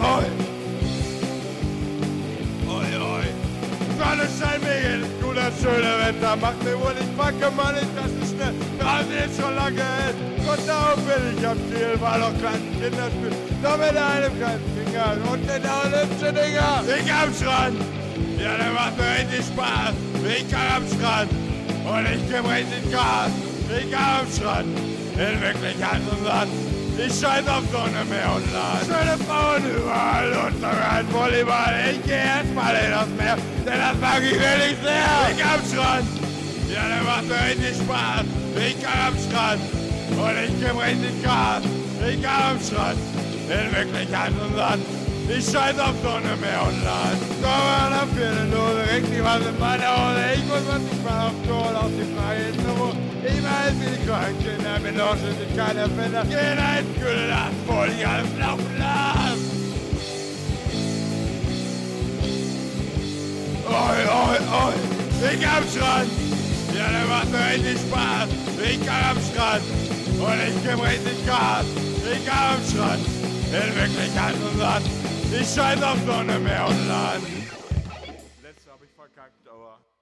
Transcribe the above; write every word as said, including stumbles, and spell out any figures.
oi. Oi, oi. Sonnenschein, Mägel, guter, schöner Wetter. Macht mir wohl nicht packe, Mann, ich, das ist ne, draußen ist schon lange hell. Und darauf bin ich am Ziel, war doch kleinen Kinderspiel. Doch mit einem kleinen Finger und mit auch hübsche Dinger. Ich am Strand, ja, der macht mir richtig Spaß. Ich kann am Strand und ich geb richtig Gas. Ich kann am Strand, in Wirklichkeit und Sand. Ich scheiß auf Sonne, Meer und Land. Schöne Frauen überall und sogar ein Volleyball. Ich geh erstmal in das Meer, denn das mag ich wirklich sehr. Ich am Strand, ja, der macht mir richtig Spaß. Ich kann am Strand und ich geb richtig Gas. Ich kann am Strand, in Wirklichkeit und Sand. Ich scheiß auf Sonne, Meer und Land. Komm mal ab für eine Dose, regt die was in meine Hose. Ich muss was nicht mal auf Kohl, auf die freie Nummer. Ich weiß, wie die kleinen Kinder mit Loschen sind keine Erfinder. Jeder ist kühl, das voll, die alles laufen lassen. Oi, oi, oi, ich am Strand. Ja, der macht mir richtig Spaß. Ich kann am Strand und ich geb richtig Gas. Ich kann am Strand, in Wirklichkeit und Sand. Ich scheiß auf Sonne, Meer und Land. Letzte hab ich verkackt, aber...